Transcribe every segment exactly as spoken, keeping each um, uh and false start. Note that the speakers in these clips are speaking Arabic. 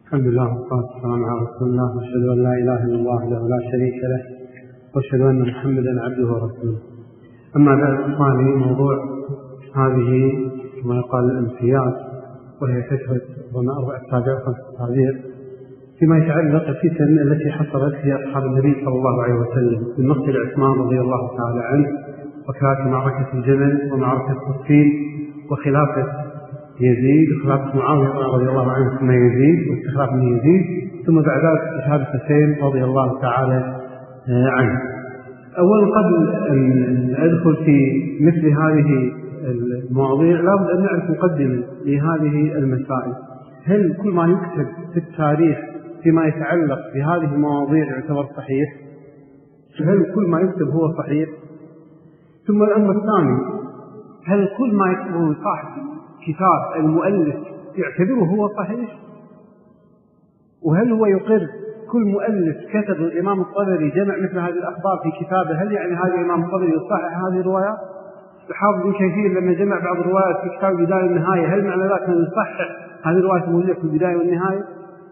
الحمد لله والصلاة والسلام على رسول الله، وأشهد أن لا إله إلا الله وحده لا شريك له، وأشهد أن محمدا عبده ورسوله. أما بعد، إخواني، موضوع هذه كما يقال الأمسيات، وهي كثرة وما التابع خمس التابع فيما يتعلق بالفتن التي حصلت في أصحاب النبي صلى الله عليه وسلم من مقتل عثمان رضي الله تعالى عنه، وكذلك معركة الجمل ومعركة صفين، وخلافة يزيد وخلافة معاوية رضي الله عنه ثم يزيد واستخلاف من يزيد، ثم بعد ذلك استشهاد الحسين رضي الله تعالى عنه. أولا قبل أن أدخل في مثل هذه المواضيع لابد أن نعرف مقدمة لهذه المسائل. هل كل ما يكتب في التاريخ فيما يتعلق بهذه المواضيع يعتبر صحيح؟ هل كل ما يكتب هو صحيح؟ ثم الأمر الثاني، هل كل ما يكتبه صاحب كتاب المؤلف يعتبره هو صحيح؟ وهل هو يقر كل مؤلف كتب الإمام الطبري جمع مثل هذه الأخبار في كتابه، هل يعني هذا الإمام الطبري يصحح هذه الروايات؟ الحافظ ابن كثير لما جمع بعض الروايات في كتاب البداية والنهاية، هل معنى ذلك أنه يصحح هذه الروايات الموجودة في البداية والنهاية؟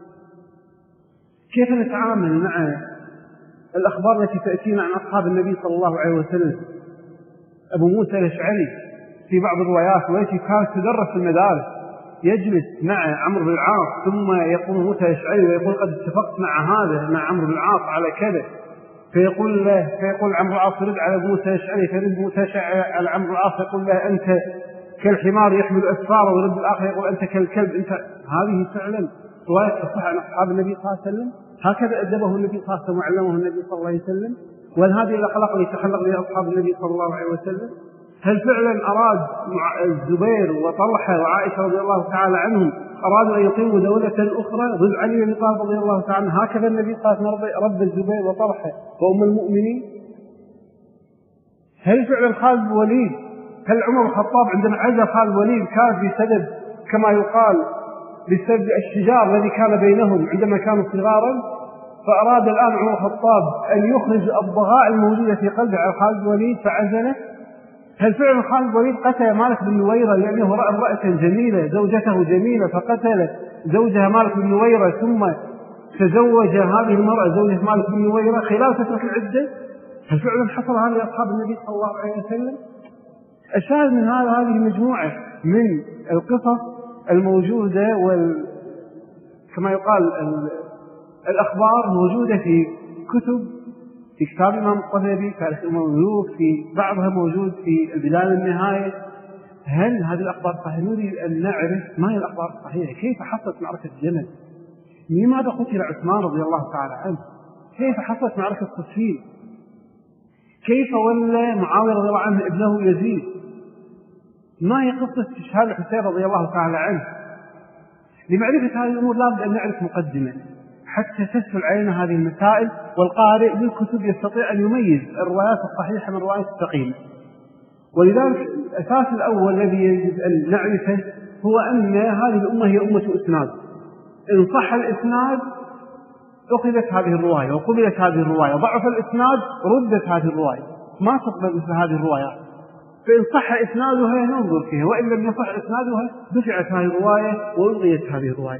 كيف نتعامل مع الأخبار التي تأتينا عن أصحاب النبي صلى الله عليه وسلم؟ أبو موسى الأشعري في بعض الروايات والتي كانت تدرس في المدارس يجلس مع عمرو بن العاص، ثم يقوم موسى الأشعري ويقول قد اتفقت مع هذا مع عمرو بن العاص على كذا، فيقول له فيقول عمرو العاص رد على موسى الأشعري، فيرد موسى الأشعري على عمرو العاص يقول له أنت كالحمار يحمل أسفاره، ويرد الآخر يقول أنت كالكلب. أنت هذه فعلا رواية تصح عن أصحاب النبي صلى الله عليه وسلم؟ هكذا أدبه النبي صلى الله عليه وسلم وعلمه النبي صلى الله عليه وسلم؟ وهل هذه الأخلاق التي تخلق بها أصحاب النبي صلى الله عليه وسلم؟ هل فعلا أراد الزبير وطلحة وعائشة رضي الله تعالى عنهم أرادوا أن يقيموا دولة أخرى ضد علي بن طالب رضي الله تعالى عنه؟ هكذا النبي صلى الله عليه وسلم رب الزبير وطلحة وأم المؤمنين؟ هل فعلا خالد بن الوليد، هل عمر الخطاب عندما عزل خالد بن الوليد كان بسبب كما يقال بسبب الشجار الذي كان بينهم عندما كانوا صغارا، فأراد الآن عمر الخطاب أن يخرج الضغائن الموجودة في قلبه على خالد بن الوليد فعزله؟ هل فعلا خالد بن الوليد قتل مالك بن نويرة لأنه رأى امرأة جميلة زوجته جميلة فقتل زوجها مالك بن نويرة، ثم تزوج هذه المرأة زوجة مالك بن نويرة خلال فترة العدة؟ هل فعلا حصل هذا لأصحاب النبي صلى الله عليه وسلم؟ الشاهد من هذا هذه مجموعة من القصص الموجودة وال كما يقال ال... الأخبار موجودة في كتب، في كتاب الإمام الطبري، تاريخ الأمم الملوك، في بعضها موجود في البداية والنهاية. هل هذه الأخبار صحيحة؟ نريد أن نعرف ما هي الأخبار الصحيحة. كيف حصلت معركة الجمل؟ لماذا قتل عثمان رضي الله تعالى عنه؟ كيف حصلت معركة صفين؟ كيف ولى معاوية رضي الله عنه ابنه يزيد؟ ما هي قصة استشهاد الحسين رضي الله تعالى عنه؟ لمعرفة هذه الأمور لابد أن نعرف مقدمة حتى تسهل علينا هذه المسائل، والقارئ للكتب يستطيع أن يميز الروايات الصحيحة من الروايات الثقيلة. ولذلك الأساس الأول الذي يجب أن نعرفه هو أن هذه الأمة هي أمة إسناد. إن صح الإسناد أخذت هذه الرواية وقبلت هذه الرواية، ضعف الإسناد ردت هذه الرواية، ما تقبل مثل هذه الروايات. فإن صح إسنادها ننظر فيها، وإن لم يصح إسنادها دفعت هذه الرواية وألغيت هذه الرواية.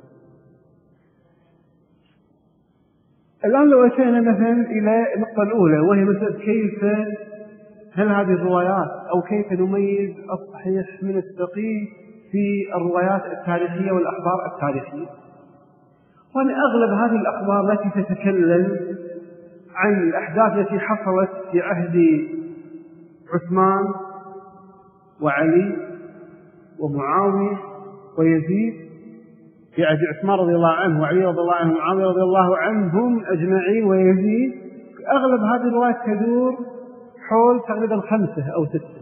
الآن لو أتينا مثلا إلى النقطة الأولى، وهي مثلا كيف هل هذه الروايات أو كيف نميز الصحيح من السقيم في الروايات التاريخية والأخبار التاريخية. وأن أغلب هذه الأخبار التي تتكلم عن الأحداث التي حصلت في عهد عثمان وعلي ومعاوية ويزيد، في عهد عثمان رضي الله عنه وعلي رضي الله عنه ومعاوية رضي الله عنهم أجمعين ويزيد، أغلب هذه الروايات تدور حول تقريبا خمسة أو ستة.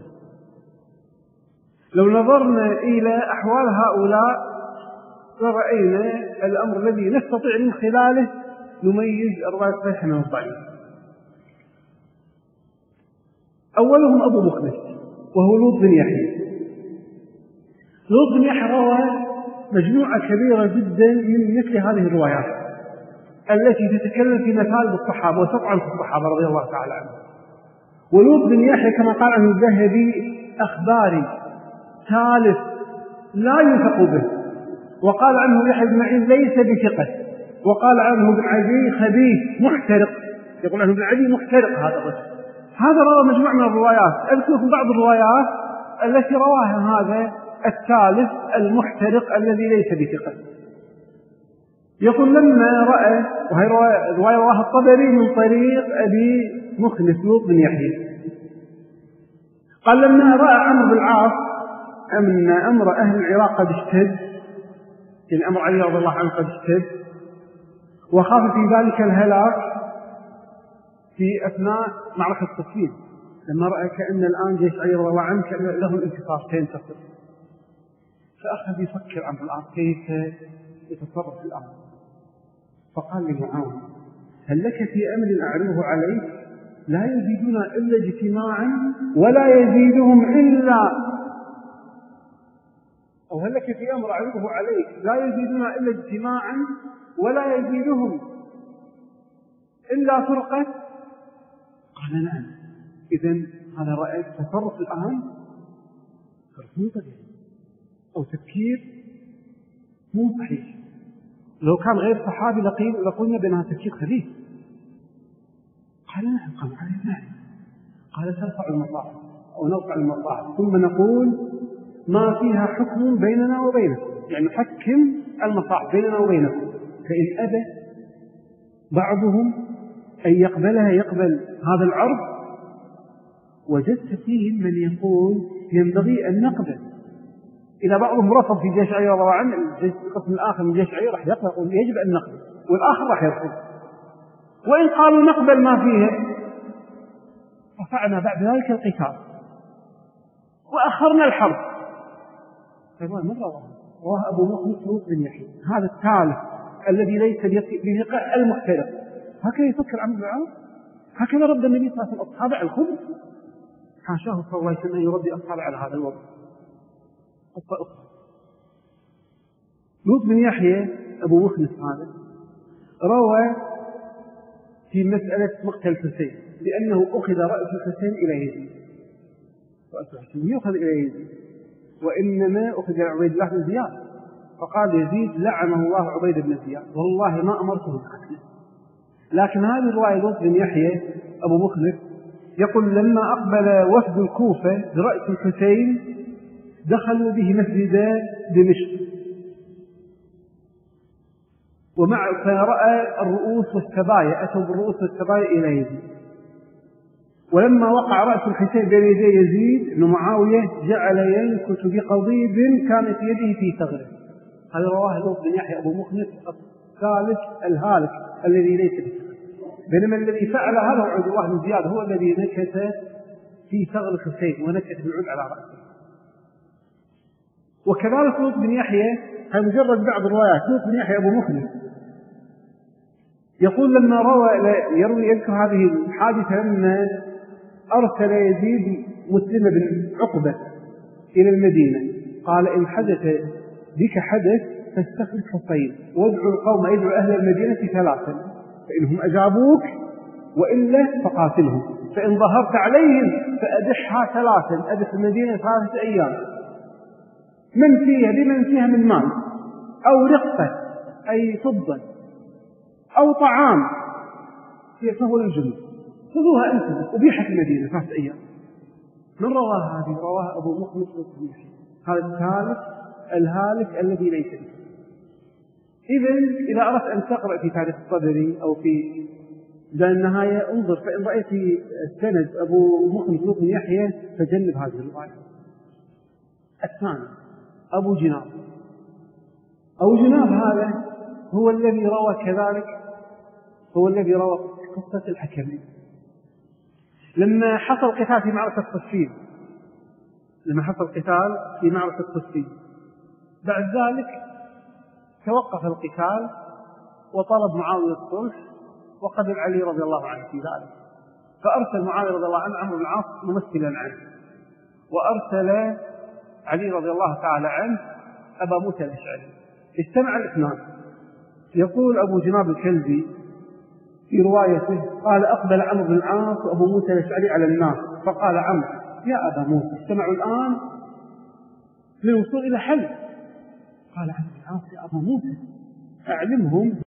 لو نظرنا إلى أحوال هؤلاء لرأينا الأمر الذي نستطيع من خلاله نميز الرواية الصحيحة من الضعيف. أولهم أبو مخلص وهو لوط بن يحيى. لوط بن يحيى روى مجموعة كبيرة جدا من مثل هذه الروايات التي تتكلم في مثالب الصحابة وتطعن في الصحابة رضي الله تعالى عنهم. ولوط بن يحيى كما قال عنه الذهبي أخباري ثالث لا يوثق به، وقال عنه يحيى بن معين ليس بثقة، وقال عنه ابن عدي خبيث محترق، يقول عنه ابن عدي محترق هذا الرجل. هذا روى مجموعة من الروايات. أذكر لكم بعض الروايات التي رواها هذا الثالث المحترق الذي ليس بثقة. يقول لما رأى، وهي رواية رواها الطبري من طريق أبي مخلص لوط بن يحيى، قال لما رأى عمرو بن العاص أن أمر أهل العراق قد اشتد، يعني أمر علي رضي الله عنه قد اشتد، وخاف في ذلك الهلاك في أثناء معركة صفين، لما رأى كأن الآن جيش علي رضي الله عنه كأن له الانتصار سينتصر، فأخذ يفكر عمرو بن العاص كيف يتصرف الأمر، فقال لمعاوية هل لك في أمر أعرضه عليك لا يزيدون إلا اجتماعا ولا يزيدهم إلا، أو هل لك في أمر أعرضه عليك لا يزيدون إلا اجتماعا ولا يزيدهم إلا فرقة؟ قال نعم. إذن هذا رأيك تصرف الآن تصرف مو طبيعي أو تفكير مو صحيح، لو كان غير صحابي لقلنا بأنها تفكير خبيث. قال نعم. قال نعم. قال ترفع المصاحف أو نرفع المصاحف ثم نقول ما فيها حكم بيننا وبينكم، يعني نحكم المصاحف بيننا وبينكم، فإن أبى بعضهم أن يقبلها يقبل هذا العرض، وجدت فيهم من يقول ينبغي أن نقبل. إذا بعضهم رفض في جيش علي رضي الله عنه، القسم الآخر من جيش علي راح يقبل يجب أن نقبل، والآخر راح يرفض. وإن قالوا نقبل ما فيها رفعنا بعد ذلك القتال وأخرنا الحرب. فقال من رواه؟ رواه أبو مخلص لوط بن يحيى، هذا الثالث الذي ليس بثقة المحترق. هكذا يفكر عمرو بن العاص، هكذا رد النبي صلى الله عليه وسلم أصحابه على الخبز، حاشاه صلى الله عليه وسلم أن يربي أصحابه على هذا الوضع. لوط بن يحيى أبو مخلص هذا روى في مسألة مقتل الحسين لأنه أخذ رأس الحسين إلى يزيد، رأس الحسين يأخذ إلى يزيد، وإنما أخذ إلى عبيد الله بن زياد، فقال يزيد لعنه الله عبيد بن زياد والله ما أمرته بقتله. لكن هذه الرواية لوط بن يحيى أبو مخلص يقول لما أقبل وفد الكوفة برأس الحسين دخلوا به مسجد دمشق، ومع فرأى الرؤوس والسبايا، أتوا بالرؤوس والسبايا إلى يزيد، ولما وقع رأس الحسين بين يدي يزيد بن معاوية جعل ينكت بقضيب كان في يده في ثغره. هذا رواه لوط بن يحيى أبو مخلص الثالث الهالك الذي ليس بثقة، بينما الذي فعل هذا عبد الله بن زياد هو الذي نكت في ثغر الحسين ونكت بالعود على رأسه. وكذلك لوط بن يحيى، هذا مجرد بعض الروايات، لوط بن يحيى أبو مخلص يقول لما روى يروي يذكر هذه الحادثة لما أرسل يزيد مسلم بن عقبة إلى المدينة قال إن حدث بك حدث فاستخلف حصين وادعوا القوم يدعو أهل المدينة ثلاثا، فإنهم أجابوك وإلا فقاتلهم، فإن ظهرت عليهم فأدحها ثلاثا، أدح المدينة ثلاثة أيام من فيها بمن فيها من مال أو رقة أي فضة أو طعام فهو للجنود، خذوها أنتم وبيحت المدينة ثلاثة أيام. من رواه هذه؟ رواه أبو مخلص الصبيحي، هذا الثالث الهالك الذي ليس به. إذن إذا أردت أن تقرأ في تاريخ الطبري أو في ذا النهاية انظر، فإن رأيت في السند أبو مخلص بن يحيى فجنب هذه الرواية. الثاني أبو جناب. أبو جناب هذا هو الذي روى كذلك، هو الذي روى قصة الحكمين لما حصل قتال في معركة صفين، لما حصل قتال في معركة صفين بعد ذلك توقف القتال وطلب معاوية الصلح وقبل علي رضي الله عنه في ذلك، فأرسل معاوية رضي الله عنه عمرو بن العاص ممثلا عنه، وأرسل علي رضي الله تعالى عنه أبا موسى الأشعري. اجتمع الاثنان. يقول أبو جناب الكلبي في روايته قال أقبل عمرو بن العاص وأبو موسى الأشعري على الناس فقال عمرو يا أبا موسى اجتمعوا الآن للوصول إلى حل، قال عبد العاص يا أبا موسى أعلمهم